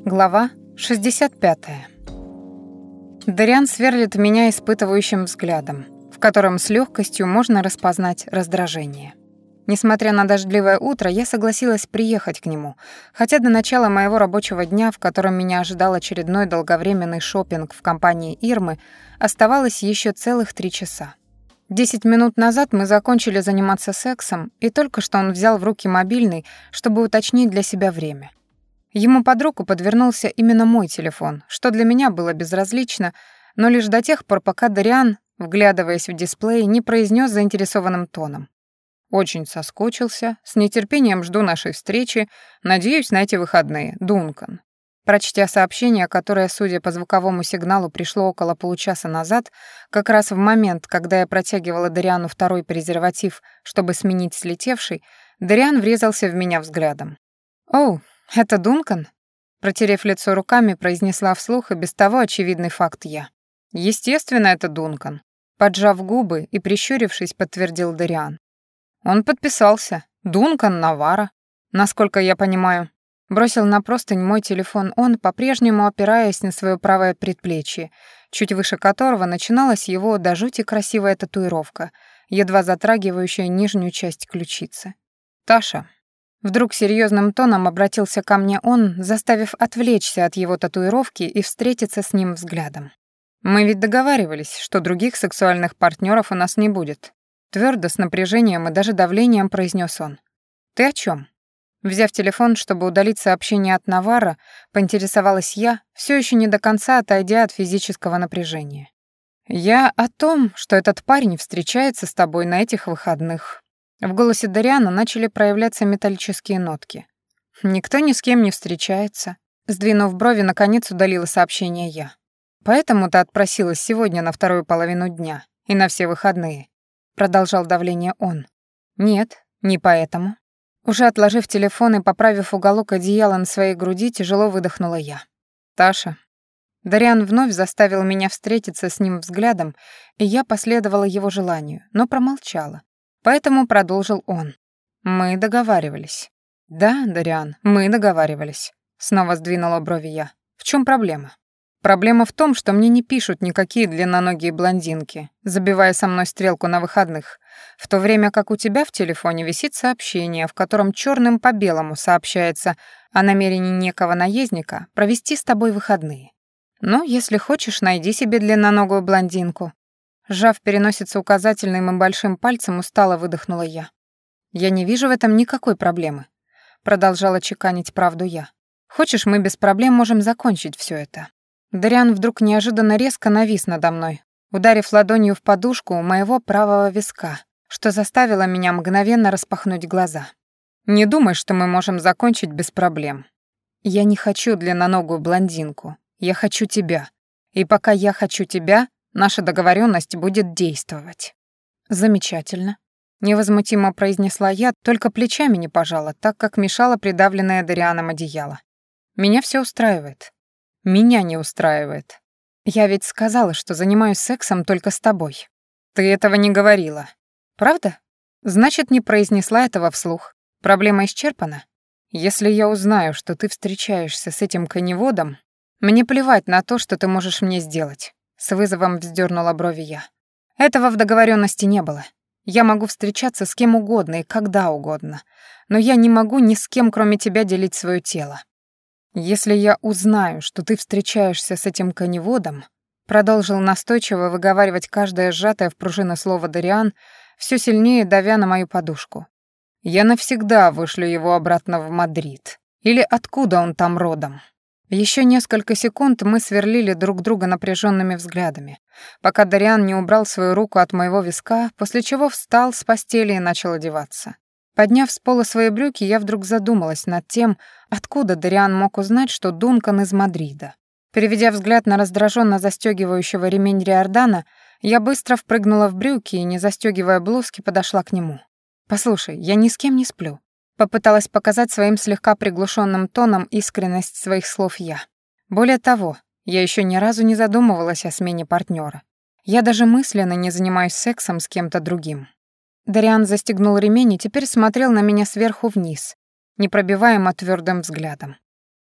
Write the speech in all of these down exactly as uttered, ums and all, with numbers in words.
Глава шестьдесят пятая. Дариан сверлит меня испытывающим взглядом, в котором с легкостью можно распознать раздражение. Несмотря на дождливое утро, я согласилась приехать к нему, хотя до начала моего рабочего дня, в котором меня ожидал очередной долговременный шопинг в компании Ирмы, оставалось еще целых три часа. Десять минут назад мы закончили заниматься сексом, и только что он взял в руки мобильный, чтобы уточнить для себя время. Ему под руку подвернулся именно мой телефон, что для меня было безразлично, но лишь до тех пор, пока Дариан, вглядываясь в дисплей, не произнес заинтересованным тоном: «Очень соскучился, с нетерпением жду нашей встречи, надеюсь на эти выходные, Дункан». Прочтя сообщение, которое, судя по звуковому сигналу, пришло около получаса назад, как раз в момент, когда я протягивала Дариану второй презерватив, чтобы сменить слетевший, Дариан врезался в меня взглядом. «Оу, это Дункан?» Протерев лицо руками, произнесла вслух и без того очевидный факт я. «Естественно, это Дункан», поджав губы и прищурившись, подтвердил Дариан. «Он подписался. Дункан Навара, насколько я понимаю». Бросил на простынь мой телефон он, по-прежнему опираясь на свое правое предплечье, чуть выше которого начиналась его до жути красивая татуировка, едва затрагивающая нижнюю часть ключицы. «Таша». Вдруг серьезным тоном обратился ко мне он, заставив отвлечься от его татуировки и встретиться с ним взглядом. «Мы ведь договаривались, что других сексуальных партнеров у нас не будет», твердо, с напряжением и даже давлением произнес он. «Ты о чем? Взяв телефон, чтобы удалить сообщение от Навара, поинтересовалась я, все еще не до конца отойдя от физического напряжения. «Я о том, что этот парень встречается с тобой на этих выходных». В голосе Дариана начали проявляться металлические нотки. «Никто ни с кем не встречается», сдвинув брови, наконец удалила сообщение я. «Поэтому ты отпросилась сегодня на вторую половину дня и на все выходные», продолжал давление он. «Нет, не поэтому». Уже отложив телефон и поправив уголок одеяла на своей груди, тяжело выдохнула я. «Таша». Дариан вновь заставил меня встретиться с ним взглядом, и я последовала его желанию, но промолчала. Поэтому продолжил он. «Мы договаривались». «Да, Дариан, мы договаривались», — снова сдвинула брови я. «В чем проблема?» «Проблема в том, что мне не пишут никакие длинноногие блондинки, забивая со мной стрелку на выходных, в то время как у тебя в телефоне висит сообщение, в котором черным по белому сообщается о намерении некого наездника провести с тобой выходные. Ну, если хочешь, найди себе длинноногую блондинку». Сжав переносицу указательным и большим пальцем, устало выдохнула я. «Я не вижу в этом никакой проблемы», — продолжала чеканить правду я. «Хочешь, мы без проблем можем закончить все это». Дариан вдруг неожиданно резко навис надо мной, ударив ладонью в подушку у моего правого виска, что заставило меня мгновенно распахнуть глаза. «Не думай, что мы можем закончить без проблем. Я не хочу длинноногую блондинку. Я хочу тебя. И пока я хочу тебя, наша договоренность будет действовать». «Замечательно», — невозмутимо произнесла я, только плечами не пожала, так как мешала придавленное Дарианом одеяло. «Меня все устраивает». «Меня не устраивает. Я ведь сказала, что занимаюсь сексом только с тобой». «Ты этого не говорила». «Правда? Значит, не произнесла этого вслух. Проблема исчерпана? Если я узнаю, что ты встречаешься с этим коневодом, мне плевать на то, что ты можешь мне сделать». С вызовом вздернула брови я. «Этого в договоренности не было. Я могу встречаться с кем угодно и когда угодно, но я не могу ни с кем, кроме тебя, делить свое тело. Если я узнаю, что ты встречаешься с этим коневодом», продолжил настойчиво выговаривать каждое сжатое в пружину слово Дариан, все сильнее давя на мою подушку. «Я навсегда вышлю его обратно в Мадрид. Или откуда он там родом?» Еще несколько секунд мы сверлили друг друга напряженными взглядами, пока Дариан не убрал свою руку от моего виска, после чего встал с постели и начал одеваться. Подняв с пола свои брюки, я вдруг задумалась над тем, откуда Дариан мог узнать, что Дункан из Мадрида. Переведя взгляд на раздраженно застегивающего ремень Риордана, я быстро впрыгнула в брюки и, не застегивая блузки, подошла к нему. «Послушай, я ни с кем не сплю». Попыталась показать своим слегка приглушенным тоном искренность своих слов я. Более того, я еще ни разу не задумывалась о смене партнера. Я даже мысленно не занимаюсь сексом с кем-то другим. Дариан застегнул ремень и теперь смотрел на меня сверху вниз, непробиваемо твердым взглядом.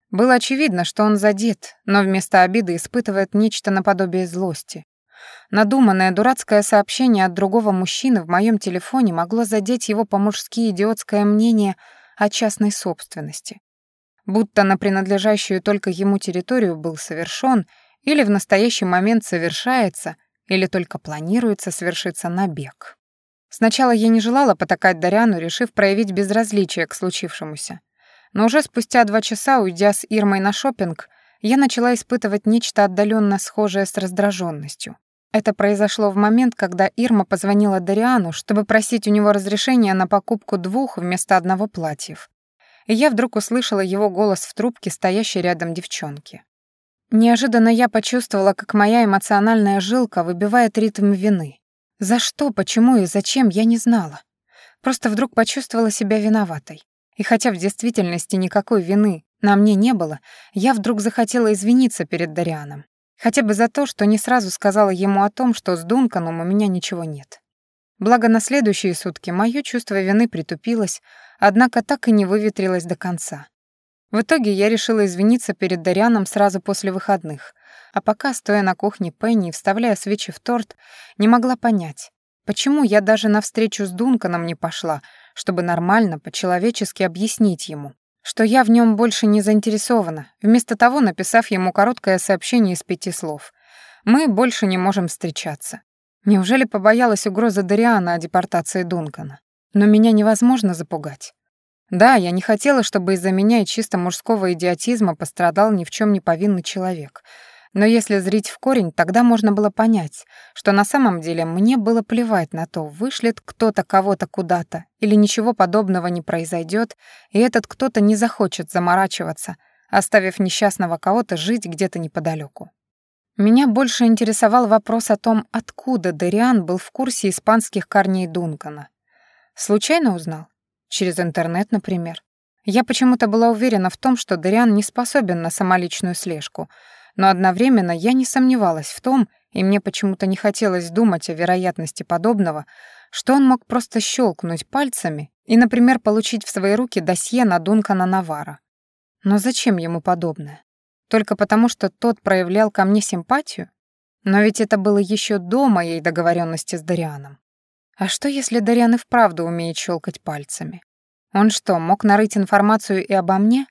Было очевидно, что он задет, но вместо обиды испытывает нечто наподобие злости. Надуманное дурацкое сообщение от другого мужчины в моем телефоне могло задеть его по-мужски идиотское мнение о частной собственности. Будто на принадлежащую только ему территорию был совершен или в настоящий момент совершается, или только планируется совершиться набег. Сначала я не желала потакать Дариану, решив проявить безразличие к случившемуся. Но уже спустя два часа, уйдя с Ирмой на шопинг, я начала испытывать нечто отдаленно схожее с раздраженностью. Это произошло в момент, когда Ирма позвонила Дариану, чтобы просить у него разрешения на покупку двух вместо одного платьев. И я вдруг услышала его голос в трубке, стоящей рядом девчонки. Неожиданно я почувствовала, как моя эмоциональная жилка выбивает ритм вины. За что, почему и зачем, я не знала. Просто вдруг почувствовала себя виноватой. И хотя в действительности никакой вины на мне не было, я вдруг захотела извиниться перед Дарианом. Хотя бы за то, что не сразу сказала ему о том, что с Дунканом у меня ничего нет. Благо на следующие сутки моё чувство вины притупилось, однако так и не выветрилось до конца. В итоге я решила извиниться перед Дарианом сразу после выходных, а пока, стоя на кухне Пенни и вставляя свечи в торт, не могла понять, почему я даже на встречу с Дунканом не пошла, чтобы нормально, по-человечески объяснить ему, что я в нем больше не заинтересована, вместо того написав ему короткое сообщение из пяти слов. «Мы больше не можем встречаться». Неужели побоялась угрозы Дариана о депортации Дункана? Но меня невозможно запугать. Да, я не хотела, чтобы из-за меня и чисто мужского идиотизма пострадал ни в чем не повинный человек. Но если зрить в корень, тогда можно было понять, что на самом деле мне было плевать на то, вышлет кто-то кого-то куда-то, или ничего подобного не произойдет, и этот кто-то не захочет заморачиваться, оставив несчастного кого-то жить где-то неподалеку. Меня больше интересовал вопрос о том, откуда Дариан был в курсе испанских корней Дункана. Случайно узнал? Через интернет, например. Я почему-то была уверена в том, что Дариан не способен на самоличную слежку, но одновременно я не сомневалась в том, и мне почему-то не хотелось думать о вероятности подобного, что он мог просто щелкнуть пальцами и, например, получить в свои руки досье на Дункана Навара. Но зачем ему подобное? Только потому, что тот проявлял ко мне симпатию? Но ведь это было еще до моей договоренности с Дарианом. А что, если Дариан и вправду умеет щелкать пальцами? Он что, мог нарыть информацию и обо мне?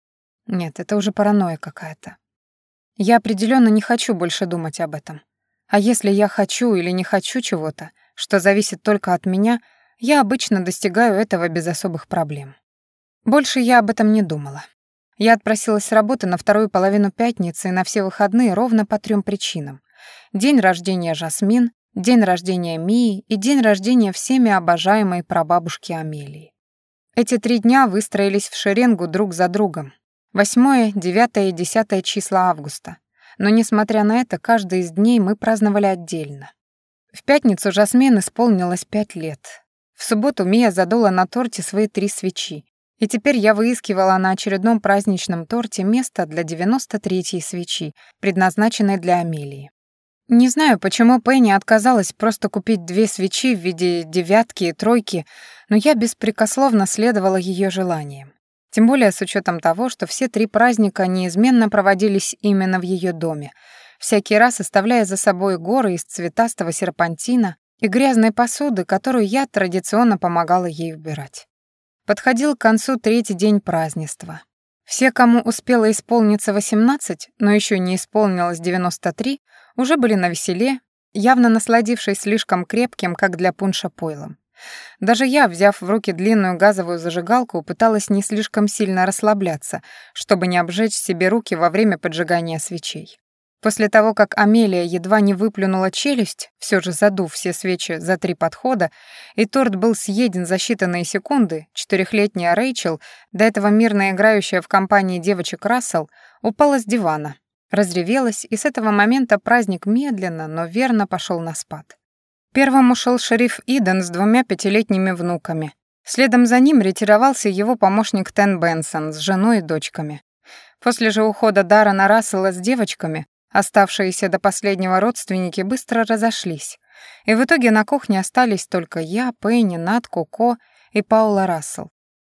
Нет, это уже паранойя какая-то. Я определенно не хочу больше думать об этом. А если я хочу или не хочу чего-то, что зависит только от меня, я обычно достигаю этого без особых проблем. Больше я об этом не думала. Я отпросилась с работы на вторую половину пятницы и на все выходные ровно по трем причинам. День рождения Жасмин, день рождения Мии и день рождения всеми обожаемой прабабушки Амелии. Эти три дня выстроились в шеренгу друг за другом. Восьмое, девятое и десятое числа августа. Но, несмотря на это, каждый из дней мы праздновали отдельно. В пятницу Жасмин исполнилось пять лет. В субботу Мия задула на торте свои три свечи. И теперь я выискивала на очередном праздничном торте место для девяносто третьей свечи, предназначенной для Амелии. Не знаю, почему Пенни отказалась просто купить две свечи в виде девятки и тройки, но я беспрекословно следовала ее желаниям. Тем более с учетом того, что все три праздника неизменно проводились именно в ее доме, всякий раз оставляя за собой горы из цветастого серпантина и грязной посуды, которую я традиционно помогала ей убирать. Подходил к концу третий день празднества. Все, кому успело исполниться восемнадцать, но еще не исполнилось девяносто три, уже были навеселе, явно насладившись слишком крепким, как для пунша, пойлом. Даже я, взяв в руки длинную газовую зажигалку, пыталась не слишком сильно расслабляться, чтобы не обжечь себе руки во время поджигания свечей. После того, как Амелия едва не выплюнула челюсть, все же задув все свечи за три подхода, и торт был съеден за считанные секунды, четырехлетняя Рэйчел, до этого мирно играющая в компании девочек Рассел, упала с дивана, разревелась, и с этого момента праздник медленно, но верно пошел на спад. Первым ушел шериф Иден с двумя пятилетними внуками. Следом за ним ретировался его помощник Тен Бенсон с женой и дочками. После же ухода Даррена Рассела с девочками оставшиеся до последнего родственники быстро разошлись, и в итоге на кухне остались только я, Пенни, Нат, Коко и Паула Рассел.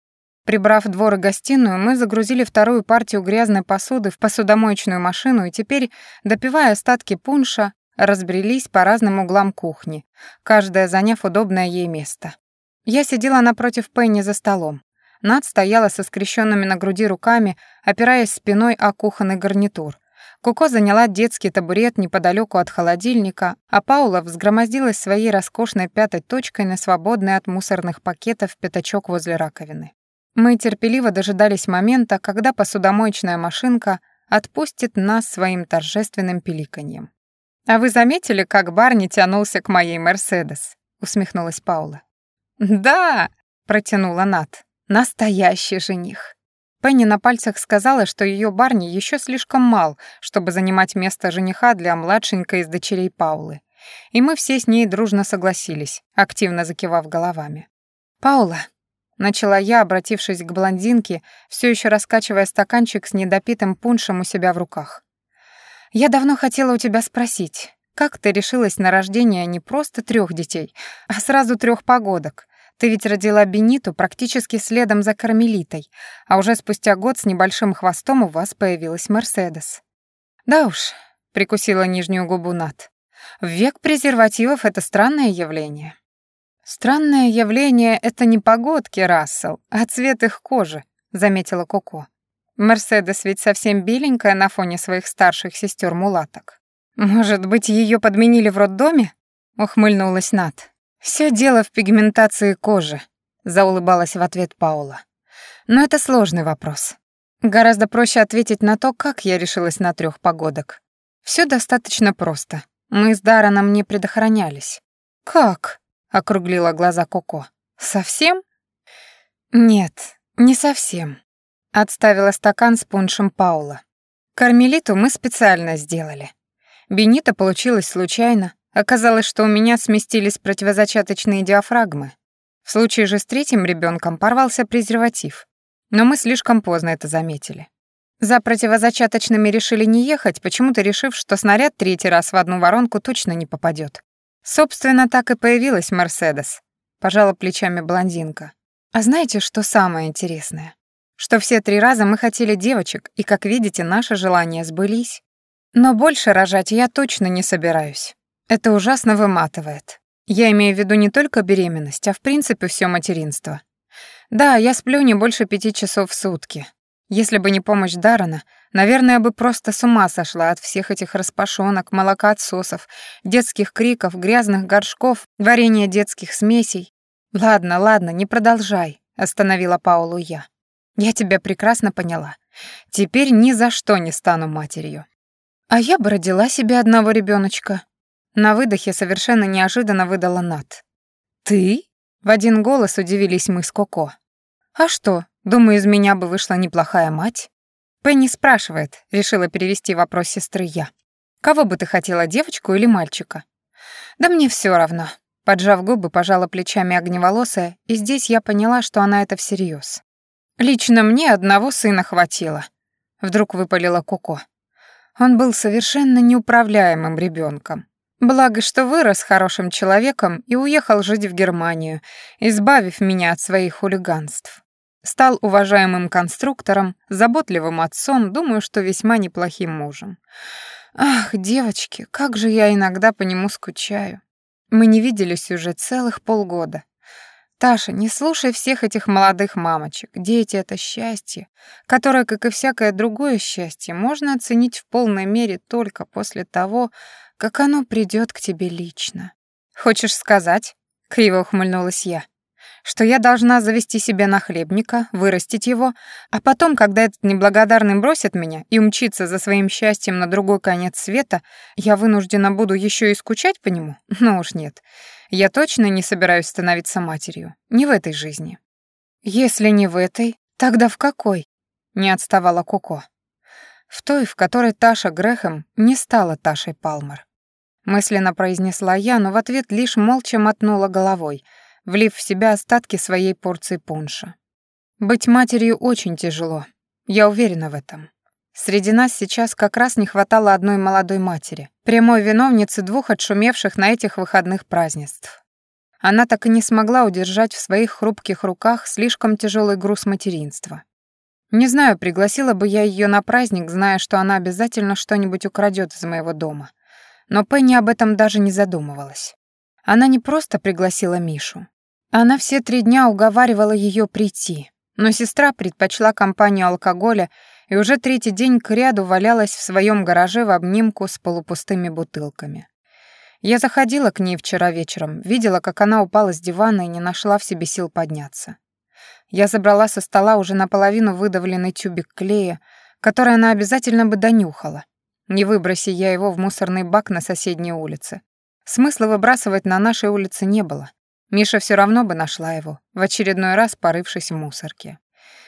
Прибрав двор и гостиную, мы загрузили вторую партию грязной посуды в посудомоечную машину и теперь, допивая остатки пунша, разбрелись по разным углам кухни, каждая заняв удобное ей место. Я сидела напротив Пенни за столом. Над стояла со скрещенными на груди руками, опираясь спиной о кухонный гарнитур. Коко заняла детский табурет неподалеку от холодильника, а Паула взгромоздилась своей роскошной пятой точкой на свободный от мусорных пакетов пятачок возле раковины. Мы терпеливо дожидались момента, когда посудомоечная машинка отпустит нас своим торжественным пиликаньем. «А вы заметили, как Барни тянулся к моей Мерседес?» — усмехнулась Паула. «Да!» — протянула Нат. «Настоящий жених!» Пенни на пальцах сказала, что ее Барни еще слишком мал, чтобы занимать место жениха для младшенькой из дочерей Паулы. И мы все с ней дружно согласились, активно закивав головами. «Паула», — начала я, обратившись к блондинке, все еще раскачивая стаканчик с недопитым пуншем у себя в руках. «Я давно хотела у тебя спросить, как ты решилась на рождение не просто трех детей, а сразу трех погодок? Ты ведь родила Бениту практически следом за Кармелитой, а уже спустя год с небольшим хвостом у вас появилась Мерседес». «Да уж», — прикусила нижнюю губу Нат, — «в век презервативов это странное явление». «Странное явление — это не погодки, Рассел, а цвет их кожи», — заметила Коко. «Мерседес ведь совсем беленькая на фоне своих старших сестер-мулаток». «Может быть, ее подменили в роддоме?» — ухмыльнулась Нат. «Всё дело в пигментации кожи», — заулыбалась в ответ Паула. «Но это сложный вопрос. Гораздо проще ответить на то, как я решилась на трёх погодок. Всё достаточно просто. Мы с Дарреном не предохранялись». «Как?» — округлила глаза Коко. «Совсем?» «Нет, не совсем», — отставила стакан с пуншем Паула. «Кармелиту мы специально сделали. Бенита получилось случайно. Оказалось, что у меня сместились противозачаточные диафрагмы. В случае же с третьим ребенком порвался презерватив. Но мы слишком поздно это заметили. За противозачаточными решили не ехать, почему-то решив, что снаряд третий раз в одну воронку точно не попадет. Собственно, так и появилась Мерседес. Пожала плечами блондинка. А знаете, что самое интересное? Что все три раза мы хотели девочек, и, как видите, наши желания сбылись. Но больше рожать я точно не собираюсь. Это ужасно выматывает. Я имею в виду не только беременность, а в принципе всё материнство. Да, я сплю не больше пяти часов в сутки. Если бы не помощь Даррена, наверное, бы просто с ума сошла от всех этих распашонок, молокоотсосов, детских криков, грязных горшков, варенья детских смесей. «Ладно, ладно, не продолжай», — остановила Паулу я. «Я тебя прекрасно поняла. Теперь ни за что не стану матерью». «А я бы родила себе одного ребёночка». На выдохе совершенно неожиданно выдала Нат. «Ты?» — в один голос удивились мы с Коко. «А что, думаю, из меня бы вышла неплохая мать?» «Пенни спрашивает», — решила перевести вопрос сестры я. «Кого бы ты хотела, девочку или мальчика?» «Да мне всё равно», — поджав губы, пожала плечами огневолосая, и здесь я поняла, что она это всерьёз. «Лично мне одного сына хватило», — вдруг выпалила Коко. Он был совершенно неуправляемым ребёнком. Благо, что вырос хорошим человеком и уехал жить в Германию, избавив меня от своих хулиганств. Стал уважаемым конструктором, заботливым отцом, думаю, что весьма неплохим мужем. Ах, девочки, как же я иногда по нему скучаю. Мы не виделись уже целых полгода. Таша, не слушай всех этих молодых мамочек. Дети — это счастье, которое, как и всякое другое счастье, можно оценить в полной мере только после того, как оно придёт к тебе лично. «Хочешь сказать?» — криво ухмыльнулась я. «Что я должна завести себе нахлебника, вырастить его, а потом, когда этот неблагодарный бросит меня и умчится за своим счастьем на другой конец света, я вынуждена буду ещё и скучать по нему? Ну уж нет. Я точно не собираюсь становиться матерью. Не в этой жизни». «Если не в этой, тогда в какой?» — не отставала Коко. «В той, в которой Таша Грэхэм не стала Ташей Палмер», — мысленно произнесла я, но в ответ лишь молча мотнула головой, влив в себя остатки своей порции пунша. «Быть матерью очень тяжело, я уверена в этом. Среди нас сейчас как раз не хватало одной молодой матери, прямой виновницы двух отшумевших на этих выходных празднеств. Она так и не смогла удержать в своих хрупких руках слишком тяжелый груз материнства. Не знаю, пригласила бы я ее на праздник, зная, что она обязательно что-нибудь украдет из моего дома. Но Пенни об этом даже не задумывалась. Она не просто пригласила Мишу. Она все три дня уговаривала ее прийти, но сестра предпочла компанию алкоголя и уже третий день кряду валялась в своем гараже в обнимку с полупустыми бутылками. Я заходила к ней вчера вечером, видела, как она упала с дивана и не нашла в себе сил подняться. Я забрала со стола уже наполовину выдавленный тюбик клея, который она обязательно бы донюхала. Не выброси я его в мусорный бак на соседней улице. Смысла выбрасывать на нашей улице не было. Миша все равно бы нашла его, в очередной раз порывшись в мусорке.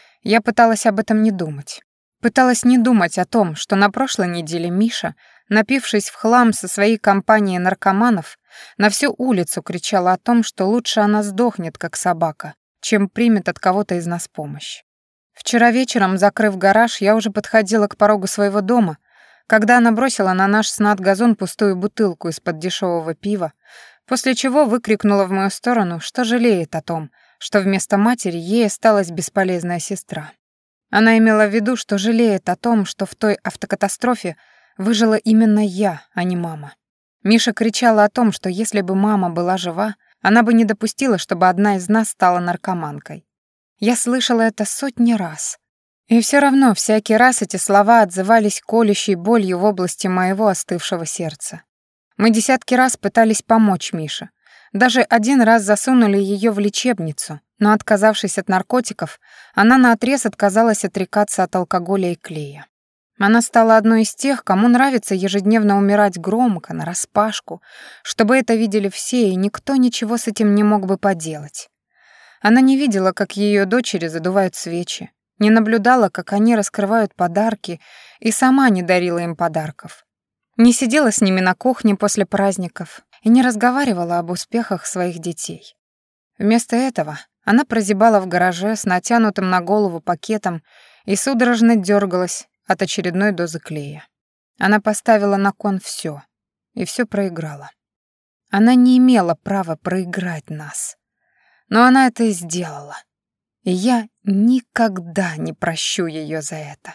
Я пыталась об этом не думать. Пыталась не думать о том, что на прошлой неделе Миша, напившись в хлам со своей компанией наркоманов, на всю улицу кричала о том, что лучше она сдохнет, как собака, чем примет от кого-то из нас помощь. Вчера вечером, закрыв гараж, я уже подходила к порогу своего дома, когда она бросила на наш с Над газон пустую бутылку из-под дешевого пива, после чего выкрикнула в мою сторону, что жалеет о том, что вместо матери ей осталась бесполезная сестра. Она имела в виду, что жалеет о том, что в той автокатастрофе выжила именно я, а не мама. Миша кричала о том, что если бы мама была жива, она бы не допустила, чтобы одна из нас стала наркоманкой. Я слышала это сотни раз. И все равно всякий раз эти слова отзывались колющей болью в области моего остывшего сердца. Мы десятки раз пытались помочь Мише. Даже один раз засунули ее в лечебницу, но, отказавшись от наркотиков, она наотрез отказалась отрекаться от алкоголя и клея. Она стала одной из тех, кому нравится ежедневно умирать громко, нараспашку, чтобы это видели все, и никто ничего с этим не мог бы поделать. Она не видела, как ее дочери задувают свечи, не наблюдала, как они раскрывают подарки, и сама не дарила им подарков. Не сидела с ними на кухне после праздников и не разговаривала об успехах своих детей. Вместо этого она прозябала в гараже с натянутым на голову пакетом и судорожно дергалась от очередной дозы клея. Она поставила на кон все и все проиграла. Она не имела права проиграть нас. Но она это и сделала. И я никогда не прощу ее за это.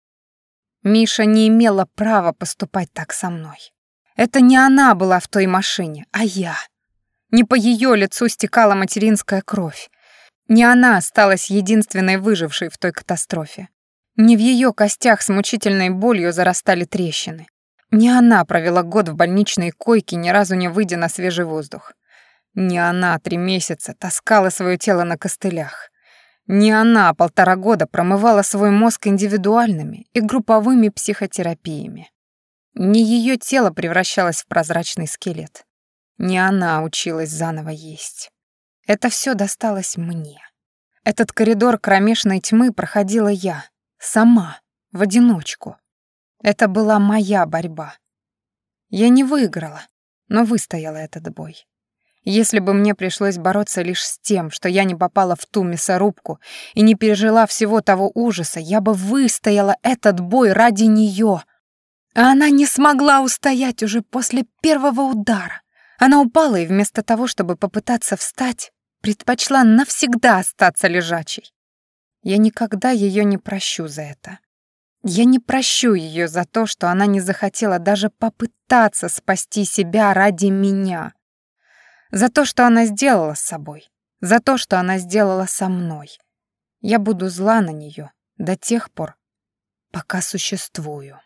Миша не имела права поступать так со мной. Это не она была в той машине, а я. Не по ее лицу стекала материнская кровь. Не она осталась единственной выжившей в той катастрофе. Не в ее костях с мучительной болью зарастали трещины. Не она провела год в больничной койке, ни разу не выйдя на свежий воздух. Не она три месяца таскала свое тело на костылях. Не она полтора года промывала свой мозг индивидуальными и групповыми психотерапиями. Не ее тело превращалось в прозрачный скелет. Не она училась заново есть. Это все досталось мне. Этот коридор кромешной тьмы проходила я, сама, в одиночку. Это была моя борьба. Я не выиграла, но выстояла этот бой. Если бы мне пришлось бороться лишь с тем, что я не попала в ту мясорубку и не пережила всего того ужаса, я бы выстояла этот бой ради нее. А она не смогла устоять уже после первого удара. Она упала и вместо того, чтобы попытаться встать, предпочла навсегда остаться лежачей. Я никогда ее не прощу за это. Я не прощу ее за то, что она не захотела даже попытаться спасти себя ради меня. За то, что она сделала с собой. За то, что она сделала со мной. Я буду зла на нее до тех пор, пока существую.